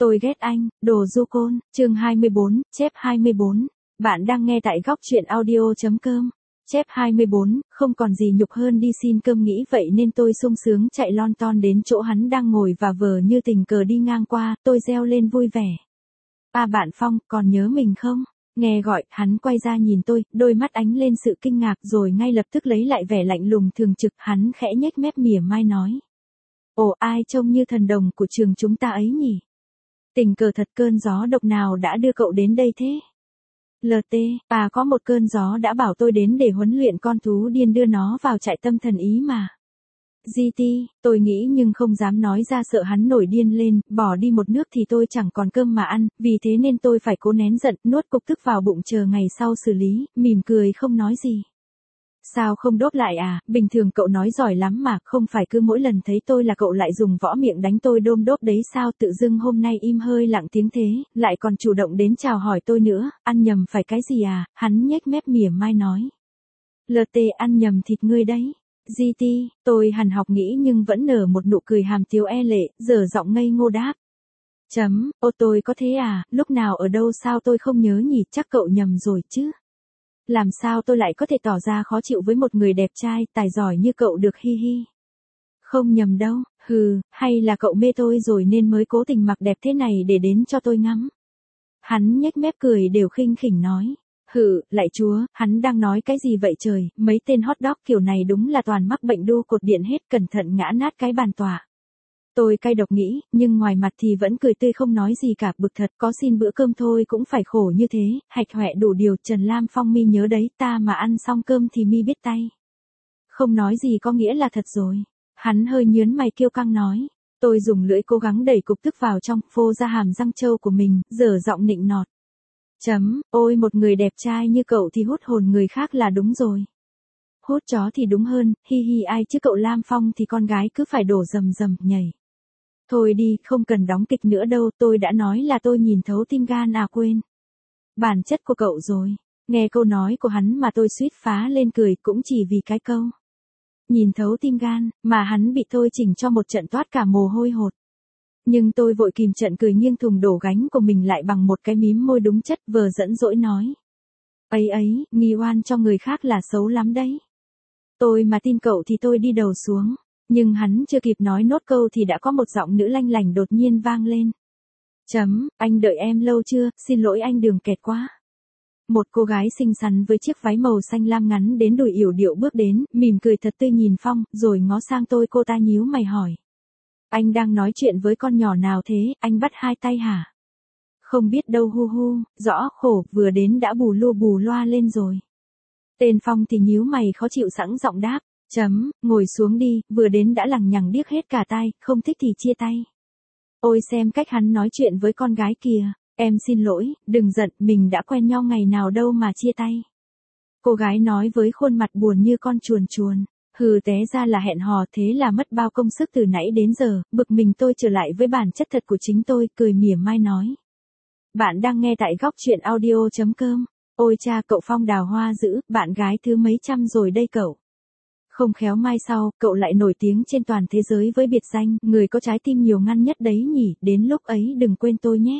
Tôi ghét anh, đồ du côn, chương 24, chép 24. Bạn đang nghe tại góc truyện audio.com. Chép 24, không còn gì nhục hơn đi xin cơm nghĩ vậy nên tôi sung sướng chạy lon ton đến chỗ hắn đang ngồi và vờ như tình cờ đi ngang qua, tôi reo lên vui vẻ. À bạn Phong, còn nhớ mình không? Nghe gọi, hắn quay ra nhìn tôi, đôi mắt ánh lên sự kinh ngạc rồi ngay lập tức lấy lại vẻ lạnh lùng thường trực, hắn khẽ nhếch mép mỉa mai nói. Ồ, ai trông như thần đồng của trường chúng ta ấy nhỉ? Tình cờ thật, cơn gió độc nào đã đưa cậu đến đây thế? LT, có một cơn gió đã bảo tôi đến để huấn luyện con thú điên đưa nó vào trại tâm thần ý mà. GT, tôi nghĩ nhưng không dám nói ra sợ hắn nổi điên lên, bỏ đi một nước thì tôi chẳng còn cơm mà ăn, vì thế nên tôi phải cố nén giận, nuốt cục tức vào bụng chờ ngày sau xử lý, mỉm cười không nói gì. Sao không đốt lại à, bình thường cậu nói giỏi lắm mà, không phải cứ mỗi lần thấy tôi là cậu lại dùng võ miệng đánh tôi đôm đốp đấy sao, tự dưng hôm nay im hơi lặng tiếng thế, lại còn chủ động đến chào hỏi tôi nữa, ăn nhầm phải cái gì à, hắn nhếch mép mỉa mai nói. LT ăn nhầm thịt ngươi đấy. GT, tôi hằn học nghĩ nhưng vẫn nở một nụ cười hàm tiếu e lệ, dở giọng ngây ngô đáp. Ô tôi có thế à, lúc nào ở đâu sao tôi không nhớ nhỉ, chắc cậu nhầm rồi chứ. Làm sao tôi lại có thể tỏ ra khó chịu với một người đẹp trai, tài giỏi như cậu được, hi hi. Không nhầm đâu, hay là cậu mê tôi rồi nên mới cố tình mặc đẹp thế này để đến cho tôi ngắm. Hắn nhếch mép cười đều khinh khỉnh nói. Lạy chúa, hắn đang nói cái gì vậy trời, mấy tên hot dog kiểu này đúng là toàn mắc bệnh đu cột điện hết, cẩn thận ngã nát cái bàn tọa. Tôi cay độc nghĩ, nhưng ngoài mặt thì vẫn cười tươi không nói gì cả, bực thật, có xin bữa cơm thôi cũng phải khổ như thế, hạch hoẹ đủ điều, Trần Lam Phong mi nhớ đấy, ta mà ăn xong cơm thì mi biết tay. Không nói gì có nghĩa là thật rồi. Hắn hơi nhớn mày kiêu căng nói. Tôi dùng lưỡi cố gắng đẩy cục tức vào trong, phô ra hàm răng trâu của mình, dở giọng nịnh nọt. Ôi một người đẹp trai như cậu thì hút hồn người khác là đúng rồi. Hút chó thì đúng hơn, hi hi ai chứ cậu Lam Phong thì con gái cứ phải đổ rầm rầm nhảy. Thôi đi, không cần đóng kịch nữa đâu, tôi đã nói là tôi nhìn thấu tim gan à quên. Bản chất của cậu rồi. Nghe câu nói của hắn mà tôi suýt phá lên cười cũng chỉ vì cái câu. Nhìn thấu tim gan, mà hắn bị tôi chỉnh cho một trận toát cả mồ hôi hột. Nhưng tôi vội kìm trận cười nghiêng thùng đổ gánh của mình lại bằng một cái mím môi đúng chất vờ giận dỗi nói. Ấy, nghi oan cho người khác là xấu lắm đấy. Tôi mà tin cậu thì tôi đi đầu xuống. Nhưng hắn chưa kịp nói nốt câu thì đã có một giọng nữ lanh lảnh đột nhiên vang lên. Anh đợi em lâu chưa, xin lỗi anh đường kẹt quá. Một cô gái xinh xắn với chiếc váy màu xanh lam ngắn đến đùi yểu điệu bước đến, mỉm cười thật tươi nhìn Phong, rồi ngó sang tôi, cô ta nhíu mày hỏi. Anh đang nói chuyện với con nhỏ nào thế, anh bắt hai tay hả? Không biết đâu hu, rõ khổ, vừa đến đã bù loa lên rồi. Tên Phong thì nhíu mày khó chịu sẵn giọng đáp. Ngồi xuống đi, vừa đến đã lằng nhằng điếc hết cả tai, không thích thì chia tay. Ôi xem cách hắn nói chuyện với con gái kìa, em xin lỗi, đừng giận, mình đã quen nhau ngày nào đâu mà chia tay. Cô gái nói với khuôn mặt buồn như con chuồn. Té ra là hẹn hò, thế là mất bao công sức từ nãy đến giờ, bực mình tôi trở lại với bản chất thật của chính tôi, cười mỉa mai nói. Bạn đang nghe tại góc truyện audio.com. Ôi cha, cậu Phong đào hoa dữ, bạn gái thứ mấy trăm rồi đây cậu. Không khéo mai sau, cậu lại nổi tiếng trên toàn thế giới với biệt danh, người có trái tim nhiều ngăn nhất đấy nhỉ, đến lúc ấy đừng quên tôi nhé.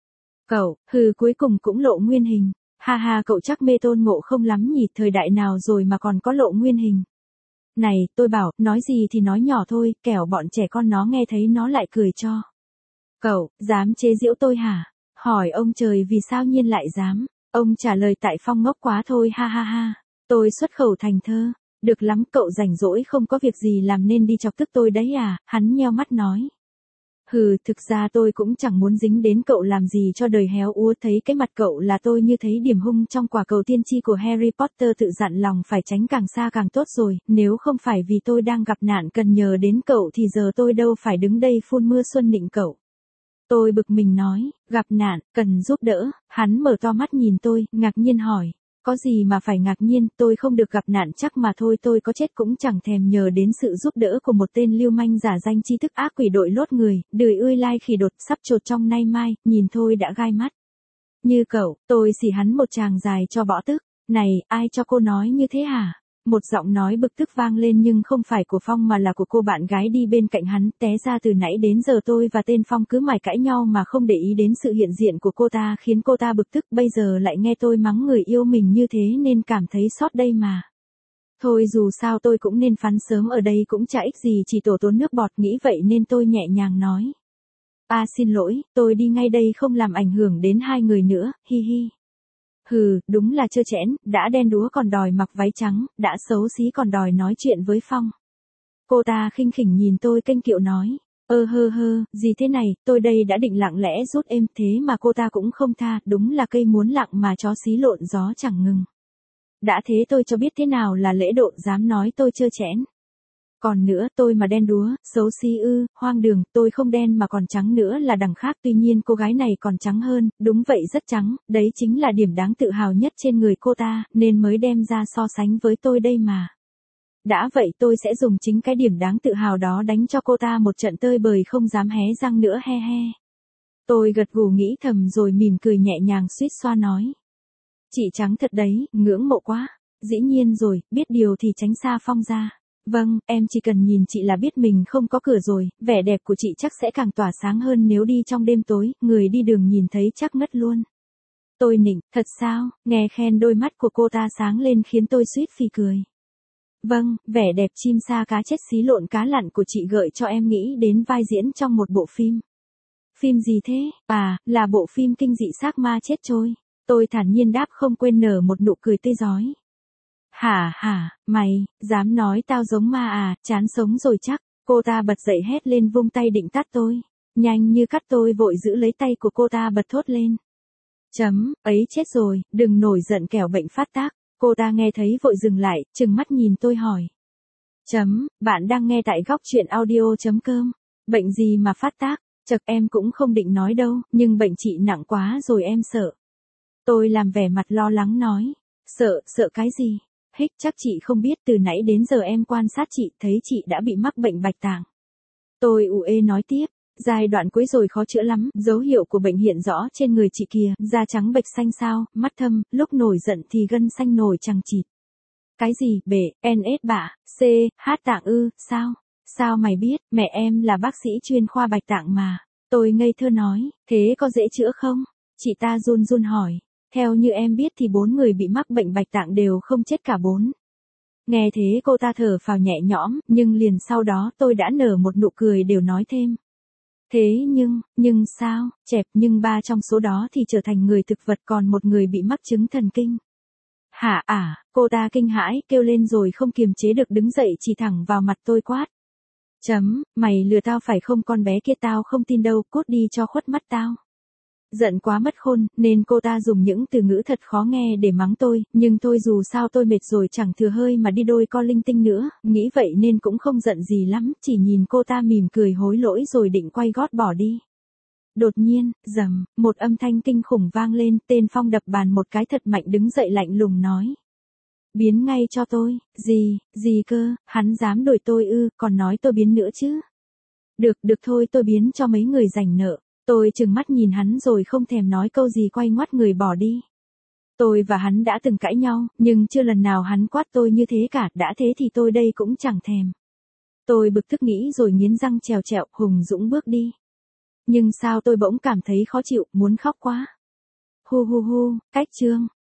Cậu, cuối cùng cũng lộ nguyên hình. Ha, cậu chắc mê Tôn Ngộ không lắm nhỉ, thời đại nào rồi mà còn có lộ nguyên hình. Này, tôi bảo, nói gì thì nói nhỏ thôi, kẻo bọn trẻ con nó nghe thấy nó lại cười cho. Cậu, dám chế giễu tôi hả? Hỏi ông trời vì sao nhiên lại dám. Ông trả lời tại Phong ngốc quá thôi, ha. Tôi xuất khẩu thành thơ. Được lắm, cậu rảnh rỗi không có việc gì làm nên đi chọc tức tôi đấy à, hắn nheo mắt nói. Thực ra tôi cũng chẳng muốn dính đến cậu làm gì cho đời héo úa, thấy cái mặt cậu là tôi như thấy điểm hung trong quả cầu tiên tri của Harry Potter, tự dặn lòng phải tránh càng xa càng tốt rồi, nếu không phải vì tôi đang gặp nạn cần nhờ đến cậu thì giờ tôi đâu phải đứng đây phun mưa xuân nịnh cậu. Tôi bực mình nói, gặp nạn, cần giúp đỡ, hắn mở to mắt nhìn tôi, ngạc nhiên hỏi. Có gì mà phải ngạc nhiên, tôi không được gặp nạn chắc mà thôi, tôi có chết cũng chẳng thèm nhờ đến sự giúp đỡ của một tên lưu manh giả danh tri thức ác quỷ đội lốt người, đời ươi lai khỉ đột sắp chột trong nay mai, nhìn thôi đã gai mắt. Như cậu, tôi xỉ hắn một tràng dài cho bỏ tức, này, ai cho cô nói như thế hả? Một giọng nói bực tức vang lên nhưng không phải của Phong mà là của cô bạn gái đi bên cạnh hắn. Té ra từ nãy đến giờ tôi và tên Phong cứ mải cãi nhau mà không để ý đến sự hiện diện của cô ta, khiến cô ta bực tức, bây giờ lại nghe tôi mắng người yêu mình như thế nên cảm thấy xót đây mà. Thôi dù sao tôi cũng nên phán sớm, ở đây cũng chả ích gì, chỉ tổ tốn nước bọt, nghĩ vậy nên tôi nhẹ nhàng nói. Xin lỗi, tôi đi ngay đây, không làm ảnh hưởng đến hai người nữa, hi hi. Hừ, đúng là trơ trẽn, đã đen đúa còn đòi mặc váy trắng, đã xấu xí còn đòi nói chuyện với Phong. Cô ta khinh khỉnh nhìn tôi kênh kiệu nói. Gì thế này, tôi đây đã định lặng lẽ rút êm thế mà cô ta cũng không tha, đúng là cây muốn lặng mà chó xí lộn gió chẳng ngừng. Đã thế tôi cho biết thế nào là lễ độ, dám nói tôi trơ trẽn. Còn nữa, tôi mà đen đúa, xấu xí ư, hoang đường, tôi không đen mà còn trắng nữa là đằng khác, tuy nhiên cô gái này còn trắng hơn, đúng vậy rất trắng, đấy chính là điểm đáng tự hào nhất trên người cô ta, nên mới đem ra so sánh với tôi đây mà. Đã vậy tôi sẽ dùng chính cái điểm đáng tự hào đó đánh cho cô ta một trận tơi bời không dám hé răng nữa, he he. Tôi gật gù nghĩ thầm rồi mỉm cười nhẹ nhàng suýt xoa nói. Chị trắng thật đấy, ngưỡng mộ quá. Dĩ nhiên rồi, biết điều thì tránh xa Phong ra. Vâng, em chỉ cần nhìn chị là biết mình không có cửa rồi, vẻ đẹp của chị chắc sẽ càng tỏa sáng hơn nếu đi trong đêm tối, người đi đường nhìn thấy chắc ngất luôn. Tôi nịnh, thật sao, nghe khen đôi mắt của cô ta sáng lên khiến tôi suýt phì cười. Vâng, vẻ đẹp chim sa cá chết xí lộn cá lặn của chị gợi cho em nghĩ đến vai diễn trong một bộ phim. Phim gì thế? Là bộ phim kinh dị xác ma chết trôi. Tôi thản nhiên đáp không quên nở một nụ cười tươi rói. Hả, mày, dám nói tao giống ma à, chán sống rồi chắc. Cô ta bật dậy hét lên vung tay định tát tôi. Nhanh như cắt tôi vội giữ lấy tay của cô ta bật thốt lên. Ấy chết rồi, đừng nổi giận kẻo bệnh phát tác. Cô ta nghe thấy vội dừng lại, trừng mắt nhìn tôi hỏi. Bạn đang nghe tại góc truyện audio.com. Bệnh gì mà phát tác? Chật em cũng không định nói đâu, nhưng bệnh chị nặng quá rồi em sợ. Tôi làm vẻ mặt lo lắng nói. Sợ cái gì? Chắc chị không biết từ nãy đến giờ em quan sát chị thấy chị đã bị mắc bệnh bạch tạng. Tôi ê nói tiếp. Giai đoạn cuối rồi khó chữa lắm, dấu hiệu của bệnh hiện rõ trên người chị kìa, da trắng bệch xanh xao, mắt thâm, lúc nổi giận thì gân xanh nổi chằng chịt. Cái gì, NS bạ, H tạng ư, sao? Sao mày biết, mẹ em là bác sĩ chuyên khoa bạch tạng mà. Tôi ngây thơ nói, thế có dễ chữa không? Chị ta run run hỏi, theo như em biết thì 4 người bị mắc bệnh bạch tạng đều không chết cả 4. Nghe thế cô ta thở phào nhẹ nhõm, nhưng liền sau đó tôi đã nở một nụ cười đều nói thêm. Thế nhưng sao, chẹp, nhưng 3 trong số đó thì trở thành người thực vật, còn 1 người bị mắc chứng thần kinh. Cô ta kinh hãi, kêu lên rồi không kiềm chế được đứng dậy chỉ thẳng vào mặt tôi quát. Mày lừa tao phải không, con bé kia tao không tin đâu, cút đi cho khuất mắt tao. Giận quá mất khôn, nên cô ta dùng những từ ngữ thật khó nghe để mắng tôi, nhưng thôi dù sao tôi mệt rồi chẳng thừa hơi mà đi đôi co linh tinh nữa, nghĩ vậy nên cũng không giận gì lắm, chỉ nhìn cô ta mỉm cười hối lỗi rồi định quay gót bỏ đi. Đột nhiên, một âm thanh kinh khủng vang lên, tên Phong đập bàn một cái thật mạnh đứng dậy lạnh lùng nói. Biến ngay cho tôi, gì cơ, hắn dám đuổi tôi ư, còn nói tôi biến nữa chứ. Được thôi, tôi biến cho mấy người rảnh nợ. Tôi trừng mắt nhìn hắn rồi không thèm nói câu gì quay ngoắt người bỏ đi. Tôi và hắn đã từng cãi nhau, nhưng chưa lần nào hắn quát tôi như thế cả, đã thế thì tôi đây cũng chẳng thèm. Tôi bực tức nghĩ rồi nghiến răng trèo trẹo, hùng dũng bước đi. Nhưng sao tôi bỗng cảm thấy khó chịu, muốn khóc quá. Cách chương.